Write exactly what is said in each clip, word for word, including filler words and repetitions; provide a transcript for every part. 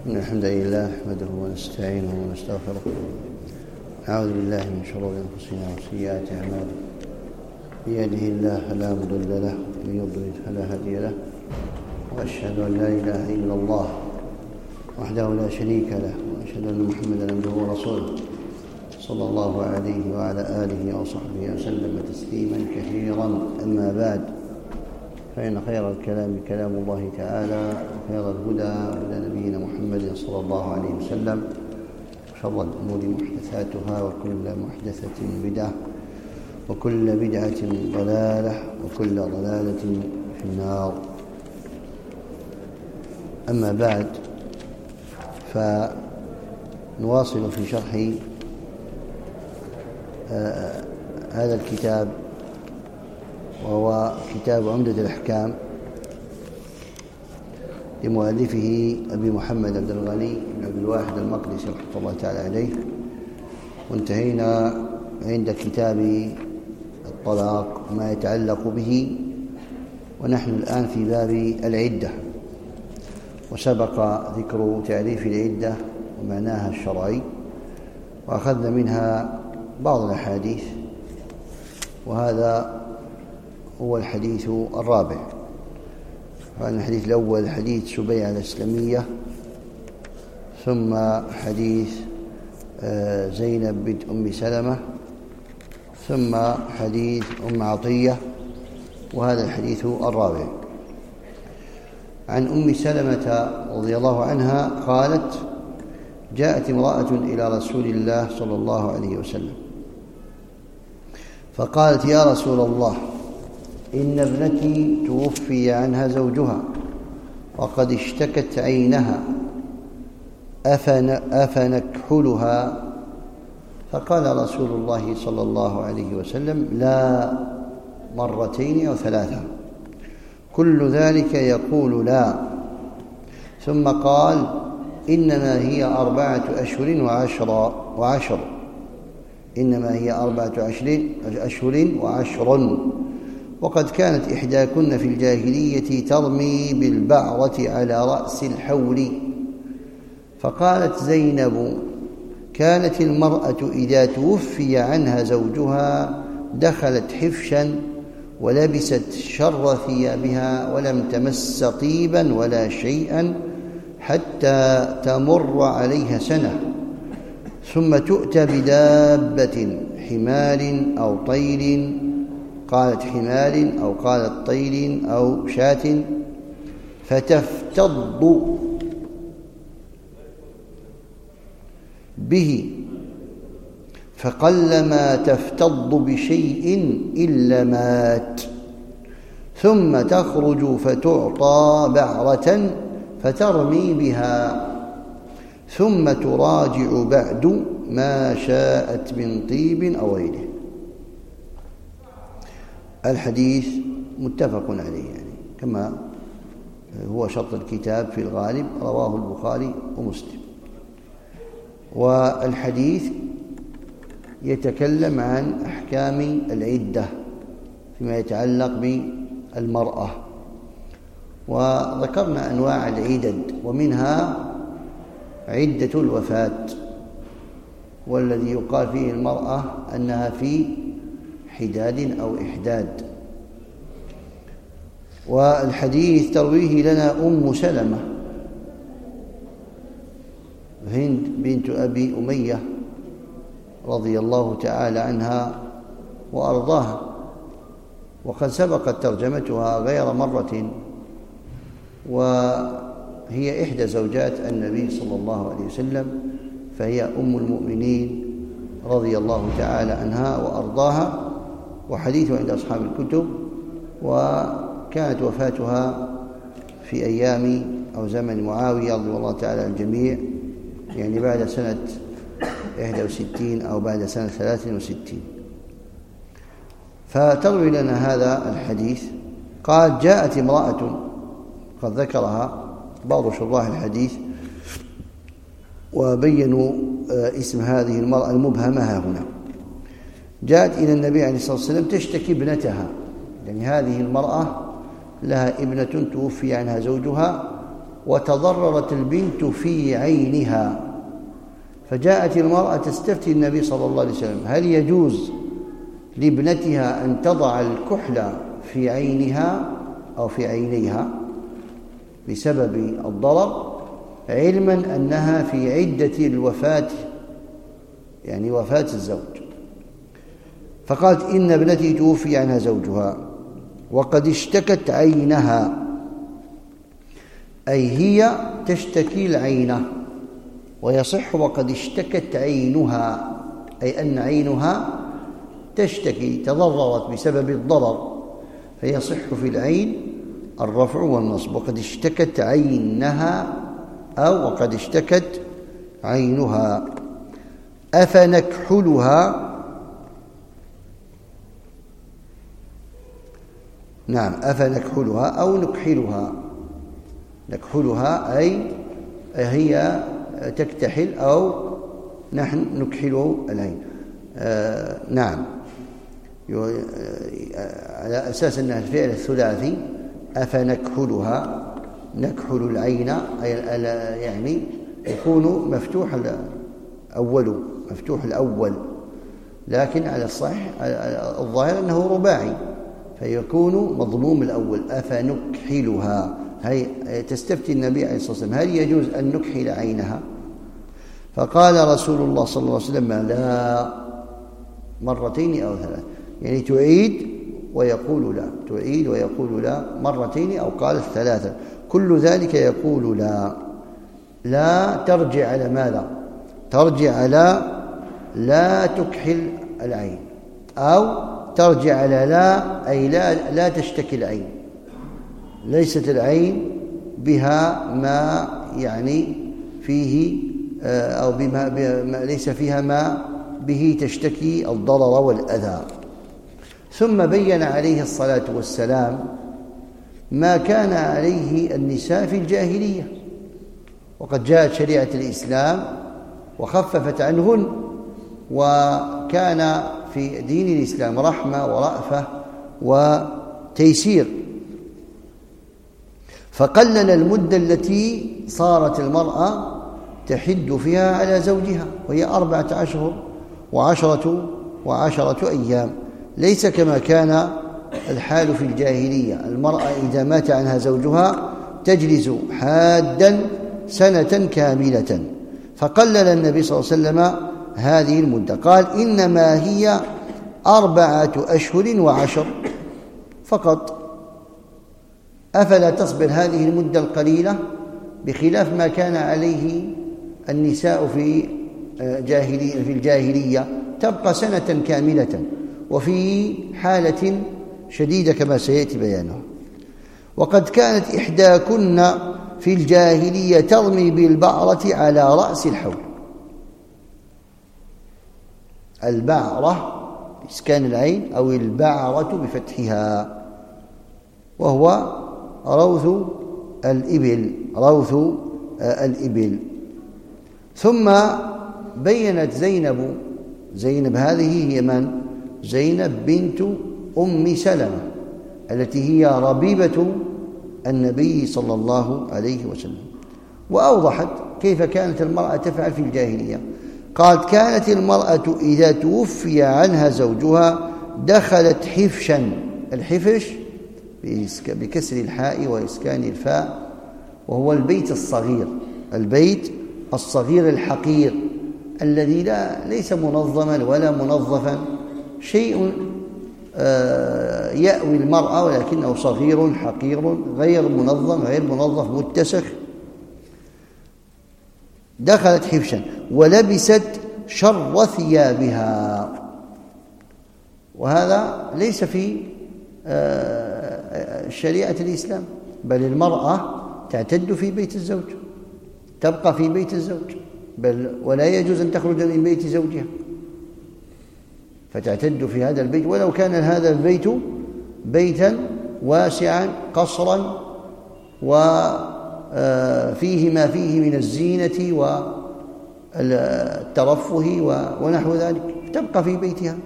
إن الحمد لله نحمده ونستعينه ونستغفره، نعوذ بالله من شرور أنفسنا وسيئات أعمالنا، من يهده الله فلا مضل له ومن يضلل فلا هادي له، وأشهد أن لا إله إلا الله وحده لا شريك له، وأشهد أن محمدا عبده ورسوله صلى الله عليه وعلى آله وصحبه وسلم تسليما كثيرا. أما بعد، فإن خير الكلام كلام الله تعالى، وخير الهدى هدى نبينا محمد صلى الله عليه وسلم، وشر الأمور محدثاتها، وكل محدثة بدعة، وكل بدعة ضلالة، وكل ضلالة في النار. أما بعد، فنواصل في شرح آه هذا الكتاب، وهو كتاب عمدة الأحكام لمؤلفه أبي محمد عبد الغني بن عبد الواحد المقدسي رحمه الله تعالى عليه. وانتهينا عند كتاب الطلاق وما يتعلق به، ونحن الآن في باب العدة، وسبق ذكر تعريف العدة ومعناها الشرعي، وأخذنا منها بعض الأحاديث، وهذا هو الحديث الرابع. الحديث الأول حديث سبيعة الإسلامية، ثم حديث زينب بنت أم سلمة، ثم حديث أم عطية، وهذا الحديث الرابع. عن أم سلمة رضي الله عنها قالت: جاءت امرأة إلى رسول الله صلى الله عليه وسلم فقالت: يا رسول الله، إن ابنتي توفي عنها زوجها وقد اشتكت عينها، أفن أفنكحلها؟ فقال رسول الله صلى الله عليه وسلم: لا، مرتين أو ثلاثة، كل ذلك يقول لا. ثم قال: إنما هي أربعة أشهر وعشر وعشر إنما هي أربعة أشهر وعشر وقد كانت إحداكن في الجاهلية ترمي بالبعرة على رأس الحول. فقالت زينب: كانت المرأة إذا توفي عنها زوجها دخلت حفشا ولبست شر ثيابها ولم تمس طيبا ولا شيئا حتى تمر عليها سنة، ثم تؤتى بدابة، حمار أو طير، قالت حمار أو قالت طير أو شاة، فتفتض به، فقلما تفتض بشيء إلا مات، ثم تخرج فتعطى بعرة فترمي بها، ثم تراجع بعد ما شاءت من طيب أو غيره. الحديث متفق عليه، يعني كما هو شرط الكتاب في الغالب، رواه البخاري ومسلم. والحديث يتكلم عن أحكام العدة فيما يتعلق بالمرأة، وذكرنا أنواع العدد، ومنها عدة الوفاة، والذي يقال فيه المرأة أنها في حداد أو إحداد. والحديث ترويه لنا أم سلمة هند بنت أبي أمية رضي الله تعالى عنها وأرضاها، وقد سبقت ترجمتها غير مرة، وهي إحدى زوجات النبي صلى الله عليه وسلم، فهي أم المؤمنين رضي الله تعالى عنها وأرضاها، وحديثها عند أصحاب الكتب. وكانت وفاتها في أيام أو زمن معاوية رضي الله تعالى عن الجميع، يعني بعد سنة إحدى وستين أو بعد سنة ثلاث وستين. فتروي لنا هذا الحديث. قال: جاءت امرأة، قد ذكرها بعض شراح الحديث وبينوا اسم هذه المرأة المبهمة هنا. جاءت إلى النبي عليه الصلاة والسلام تشتكي ابنتها، يعني هذه المرأة لها ابنة توفي عنها زوجها وتضررت البنت في عينها، فجاءت المرأة تستفتي النبي صلى الله عليه وسلم هل يجوز لابنتها أن تضع الكحل في عينها أو في عينيها بسبب الضرر، علما أنها في عدة الوفاة، يعني وفاة الزوج. فقالت إن ابنتي توفي عنها زوجها وقد اشتكت عينها، أي هي تشتكي العين، ويصح وقد اشتكت عينها، أي أن عينها تشتكي تضررت بسبب الضرر، فيصح في العين الرفع والنصب. وقد اشتكت عينها أو وقد اشتكت عينها. أفنكحلها، نعم أفنكحلها أو نكحلها. نكحلها أي هي تكتحل أو نحن نكحل العين. آه نعم، على أساس أنها الفعل الثلاثي أفنكحلها، نكحل العين يعني يكون مفتوح الأول، مفتوح الأول، لكن على الصحيح الظاهر أنه رباعي فيكون مضموم الأول. أفنكحلها، هي تستفتي النبي عليه الصلاة والسلام هل يجوز أن نكحل عينها؟ فقال رسول الله صلى الله عليه وسلم لا، مرتين أو ثلاث، يعني تعيد ويقول لا، تعيد ويقول لا مرتين أو قال ثلاثة، كل ذلك يقول لا. لا ترجع على ماذا؟ ترجع على لا تكحل العين، أو ترجع على لا أي لا, لا تشتكي العين، ليست العين بها ما يعني فيه أو بما ليس فيها ما به تشتكي الضرر والأذى. ثم بين عليه الصلاة والسلام ما كان عليه النساء في الجاهلية، وقد جاءت شريعة الإسلام وخففت عنهن، وكان في دين الإسلام رحمة ورأفة وتيسير، فقلل المدة التي صارت المرأة تحد فيها على زوجها، وهي أربعة أشهر وعشرة وعشرة أيام، ليس كما كان الحال في الجاهلية. المرأة إذا مات عنها زوجها تجلس حادا سنة كاملة، فقلل النبي صلى الله عليه وسلم هذه المدة، قال إنما هي أربعة أشهر وعشر فقط. أفلا تصبر هذه المدة القليلة بخلاف ما كان عليه النساء في جاهلية في الجاهلية، تبقى سنة كاملة وفي حالة شديدة كما سيأتي بيانه. وقد كانت إحداكن في الجاهلية ترمي بالبعرة على رأس الحول. البعرة بإسكان العين أو البعرة بفتحها، وهو روث الإبل، روث الإبل. ثم بينت زينب، زينب هذه هي من؟ زينب بنت أم سلمة التي هي ربيبة النبي صلى الله عليه وسلم، وأوضحت كيف كانت المرأة تفعل في الجاهلية. قالت كانت المرأة إذا توفي عنها زوجها دخلت حفشا. الحفش بكسر الحاء وإسكان الفاء، وهو البيت الصغير، البيت الصغير الحقير الذي لا ليس منظما ولا منظفا، شيء يأوي المرأة ولكنه صغير حقير غير منظم غير منظف متسخ. دخلت حفشا ولبست شر ثيابها، وهذا ليس في شريعة الإسلام، بل المرأة تعتد في بيت الزوج، تبقى في بيت الزوج، بل ولا يجوز أن تخرج من بيت زوجها، فتعتد في هذا البيت ولو كان هذا البيت بيتا واسعا قصرا وفيه ما فيه من الزينة والترفه ونحو ذلك، تبقى في بيتها.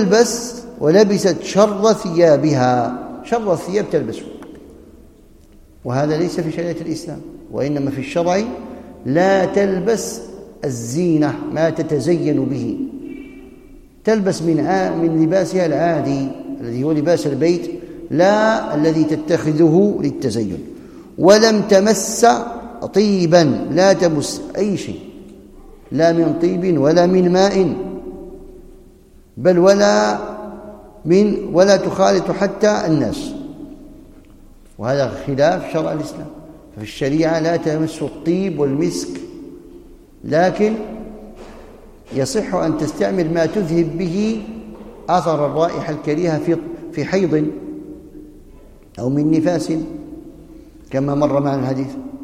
وتلبس ولبست شر ثيابها، شر الثياب تلبسه، وهذا ليس في شريعة الإسلام، وإنما في الشرع لا تلبس الزينة ما تتزين به، تلبس من من لباسها العادي الذي هو لباس البيت، لا الذي تتخذه للتزين. ولم تمس طيبا، لا تمس أي شيء، لا من طيب ولا من ماء، بل ولا من ولا تخالط حتى الناس، وهذا خلاف شرع الإسلام. ففي الشريعة لا تمس الطيب والمسك، لكن يصح أن تستعمل ما تذهب به أثر الرائحة الكريهة في في حيض أو من نفاس، كما مر معنا الحديث،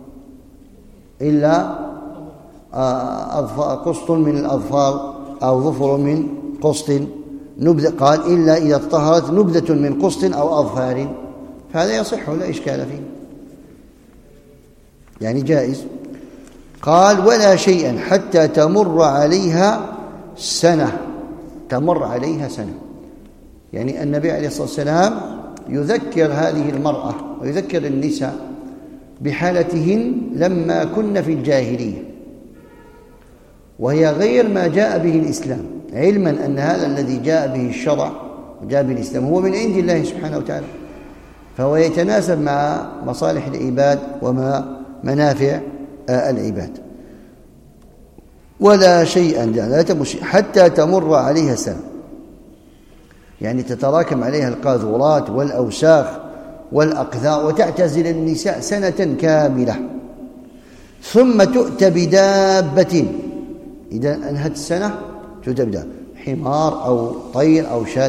إلا قسط من الأظفار أو ظفر من قسط نبذ، قال إلا إذا طهرت نبذة من قسط أو أظفار، فهذا يصح لا إشكال فيه، يعني جائز. قال ولا شيئا حتى تمر عليها سنة، تمر عليها سنة، يعني النبي عليه الصلاة والسلام يذكر هذه المرأة ويذكر النساء بحالتهن لما كن في الجاهلية، وهي غير ما جاء به الإسلام، علما أن هذا الذي جاء به الشرع وجاء به الإسلام هو من عند الله سبحانه وتعالى، فهو يتناسب مع مصالح العباد ومع منافع العباد. ولا شيئا لا تمشي حتى تمر عليها سنة، يعني تتراكم عليها القاذورات والأوساخ والأقذار وتعتزل النساء سنة كاملة، ثم تؤتى بدابة، إذا أنهت السنة تؤتى بدابة، حمار أو طير أو شاة،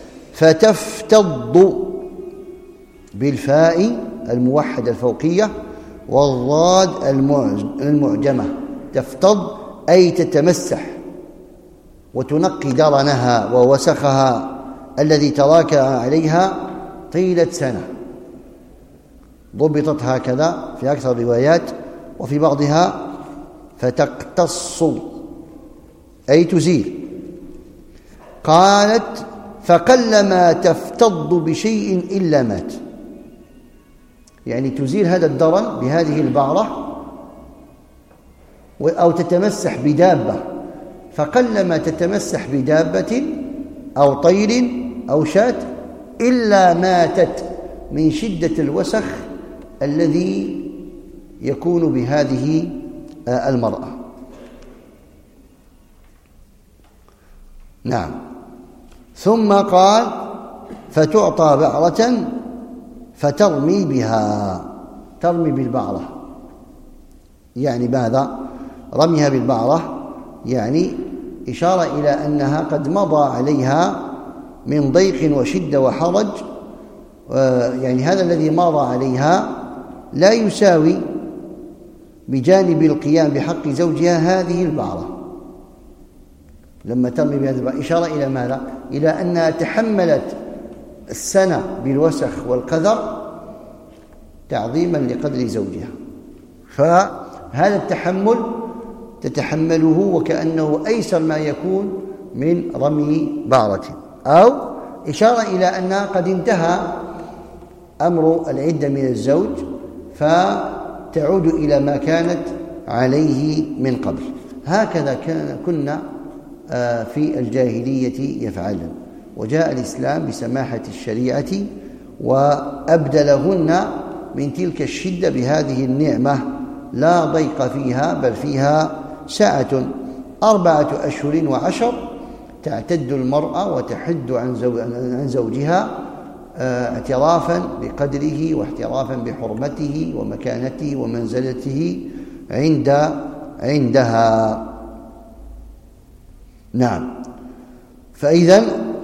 فتفتض بالفاء الموحدة الفوقية والضاد المعجمة، تفتض أي تتمسح وتنقي درنها ووسخها الذي تراكم عليها طيلة سنة، ضبطت هكذا في أكثر الروايات، وفي بعضها فتقتص أي تزيل. قالت فقلما تفتض بشيء إلا مات، يعني تزيل هذا الدرن بهذه البعرة أو تتمسح بدابة، فقلما تتمسح بدابة أو طير أو شاة إلا ماتت من شدة الوسخ الذي يكون بهذه المرأة. نعم. ثم قال فتعطى بعرة فترمي بها، ترمي بالبعرة، يعني ماذا؟ رميها بالبعرة يعني إشارة إلى أنها قد مضى عليها من ضيق وشدة وحرج، يعني هذا الذي مضى عليها لا يساوي بجانب القيام بحق زوجها هذه البعرة. لما ترمي بهذه البعرة إشارة إلى ماذا؟ إلى أنها تحملت السنة بالوسخ والقذر تعظيما لقدر زوجها، فهذا التحمل تتحمله وكأنه أيسر ما يكون من رمي بعرة، أو إشارة إلى أن قد انتهى أمر العدة من الزوج فتعود إلى ما كانت عليه من قبل. هكذا كان كنا في الجاهلية يفعلن، وجاء الإسلام بسماحة الشريعة وأبدلهن من تلك الشدة بهذه النعمة لا ضيق فيها، بل فيها ساعة. أربعة أشهر وعشر تعتد المرأة وتحد عن زوجها اعترافا بقدره واحترافا بحرمته ومكانته ومنزلته عند عندها. نعم. فإذا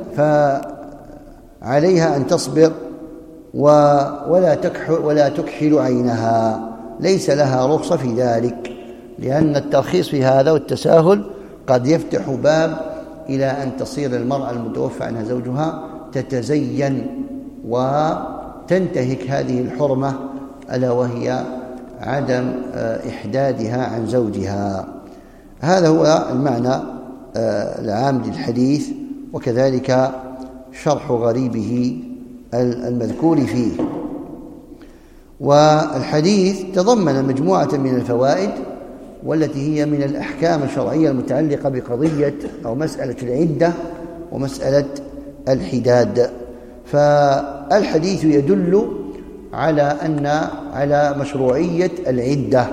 فعليها أن تصبر ولا تكحل ولا تكحل عينها، ليس لها رخصة في ذلك، لأن الترخيص في هذا والتساهل قد يفتح باب إلى أن تصير المرأة المتوفى عنها زوجها تتزين وتنتهك هذه الحرمة، ألا وهي عدم إحدادها عن زوجها. هذا هو المعنى العام للحديث، وكذلك شرح غريبه المذكور فيه. والحديث تضمن مجموعة من الفوائد والتي هي من الأحكام الشرعية المتعلقة بقضية أو مسألة العدة ومسألة الحداد. فالحديث يدل على أن على مشروعية العدة،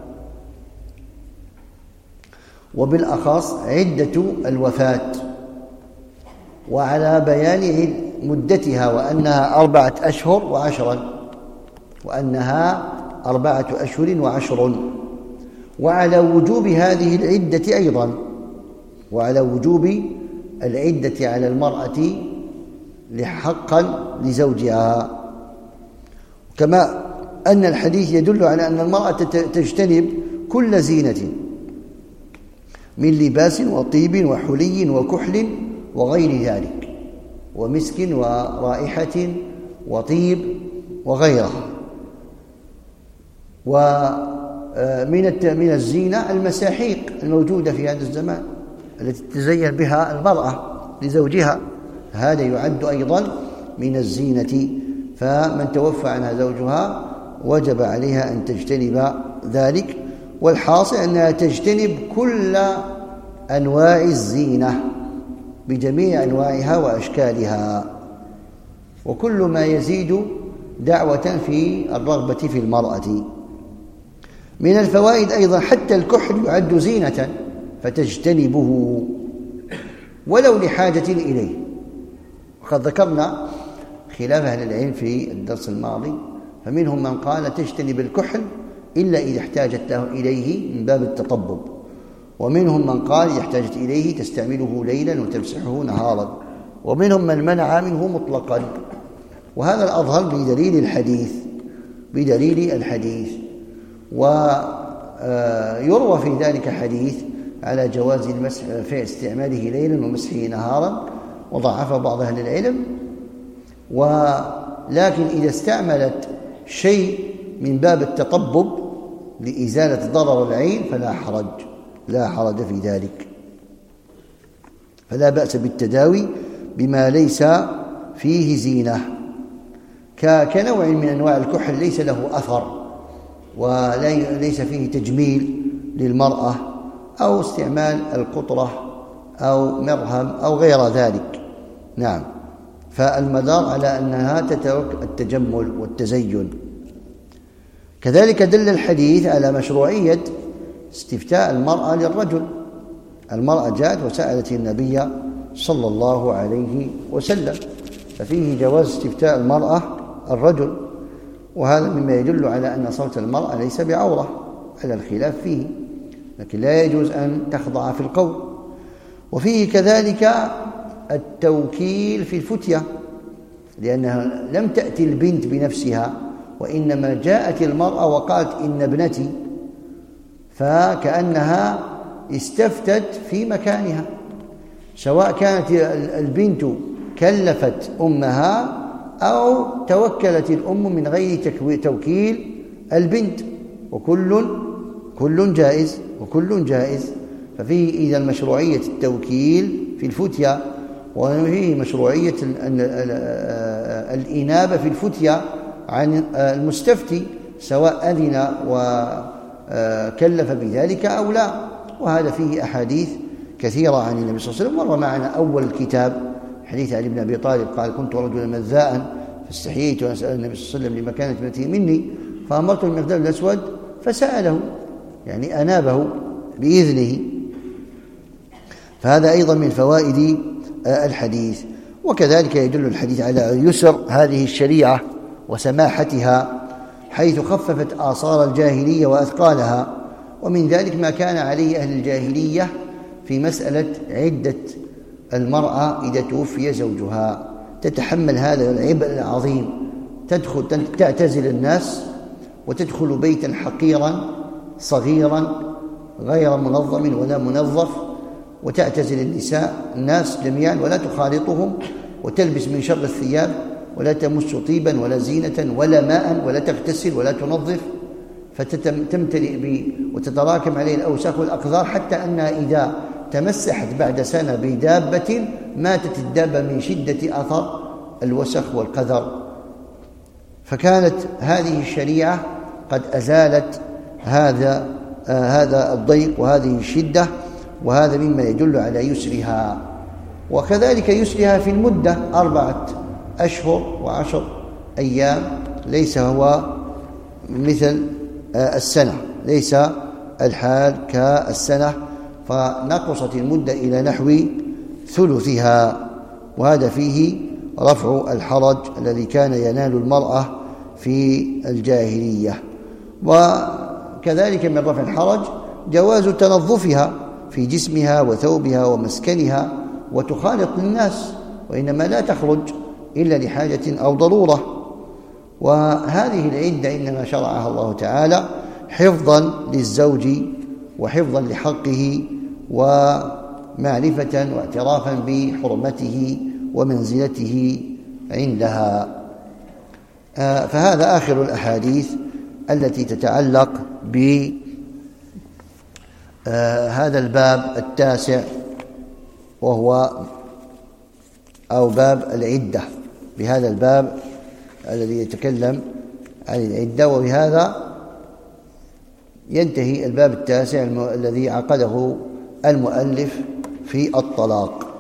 وبالأخص عدة الوفاة، وعلى بيان مدتها وأنها أربعة أشهر وعشرا وأنها أربعة أشهر وعشر، وعلى وجوب هذه العدة أيضا، وعلى وجوب العدة على المرأة حقا لزوجها. كما أن الحديث يدل على أن المرأة تجتنب كل زينة من لباس وطيب وحلي وكحل وغير ذلك، ومسك ورائحة وطيب وغيرها. ومن من الزينة المساحيق الموجودة في هذا الزمان التي تتزين بها المرأة لزوجها، هذا يعد أيضا من الزينة. فمن توفى عنها زوجها وجب عليها أن تجتنب ذلك، والحاصل أنها تجتنب كل أنواع الزينة بجميع أنواعها وأشكالها، وكل ما يزيد دعوة في الرغبة في المرأة. من الفوائد أيضا حتى الكحل يعد زينة فتجتنبه ولو لحاجة إليه. وقد ذكرنا خلاف أهل العلم في الدرس الماضي، فمنهم من قال تجتنب الكحل إلا إذا احتاجت إليه من باب التطبب، ومنهم من قال إذا احتاجت إليه تستعمله ليلا وتمسحه نهارا، ومنهم من منع منه مطلقا. وهذا الأظهر بدليل الحديث بدليل الحديث ويروى في ذلك حديث على جواز المسح في استعماله ليلا ومسحه نهارا، وضعف بعض أهل العلم. ولكن إذا استعملت شيء من باب التطبب لإزالة ضرر العين فلا حرج لا حرج في ذلك، فلا بأس بالتداوي بما ليس فيه زينة، كنوع من أنواع الكحل ليس له أثر وليس فيه تجميل للمرأة، أو استعمال القطرة أو مرهم أو غير ذلك. نعم، فالمدار على أنها تترك التجمل والتزين. كذلك دل الحديث على مشروعية استفتاء المرأة للرجل. المرأة جاءت وسألت النبي صلى الله عليه وسلم، ففيه جواز استفتاء المرأة الرجل، وهذا مما يدل على أن صوت المرأة ليس بعورة على الخلاف فيه، لكن لا يجوز أن تخضع في القول. وفيه كذلك التوكيل في الفتية، لأنها لم تأتي البنت بنفسها، وإنما جاءت المرأة وقالت إن ابنتي، فكأنها استفتت في مكانها، سواء كانت البنت كلفت أمها أو توكلت الأم من غير توكيل البنت، وكل كل جائز وكل جائز. ففيه إذا مشروعية التوكيل في الفتية، وفيه مشروعية الإنابة في الفتية عن المستفتي، سواء أذن وكلف بذلك أو لا. وهذا فيه أحاديث كثيرة عن النبي صلى الله عليه وسلم. مر معنا أول الكتاب حديث علي بن أبي طالب قال: كنت رجلا مذاء فاستحييت أن أسأل النبي صلى الله عليه وسلم لما كانت ابنتي مني، فأمرت المقداد الأسود فسأله، يعني أنابه بإذنه. فهذا أيضا من فوائد الحديث. وكذلك يدل الحديث على يسر هذه الشريعة وسماحتها، حيث خففت آثار الجاهلية وأثقالها، ومن ذلك ما كان عليه أهل الجاهلية في مسألة عدة المرأة إذا توفي زوجها، تتحمل هذا العبء العظيم، تدخل تعتزل الناس وتدخل بيتا حقيرا صغيرا غير منظم ولا منظف، وتعتزل النساء الناس جميعا ولا تخالطهم، وتلبس من شر الثياب، ولا تمس طيبا ولا زينة ولا ماء، ولا تغتسل ولا تنظف، فتمتلئ وتتراكم عليه الأوساخ والأقذار، حتى أنها إذا تمسحت بعد سنة بدابة ماتت الدابة من شدة أثر الوسخ والقذر. فكانت هذه الشريعة قد أزالت هذا آه هذا الضيق وهذه الشدة، وهذا مما يدل على يسرها. وكذلك يسرها في المدة، أربعة أشهر وعشر أيام، ليس هو مثل آه السنة، ليس الحال كالسنة، فنقصت المدة إلى نحو ثلثها، وهذا فيه رفع الحرج الذي كان ينال المرأة في الجاهلية. وكذلك من رفع الحرج جواز تنظفها في جسمها وثوبها ومسكنها وتخالط الناس، وإنما لا تخرج إلا لحاجة أو ضرورة. وهذه العدة إنما شرعها الله تعالى حفظا للزوج وحفظا لحقه ومعرفة واعترافا بحرمته ومنزلته عندها. فهذا آخر الأحاديث التي تتعلق بهذا الباب التاسع، وهو أو باب العدة، بهذا الباب الذي يتكلم عن العدة. وبهذا ينتهي الباب التاسع الذي عقده المؤلف في الطلاق.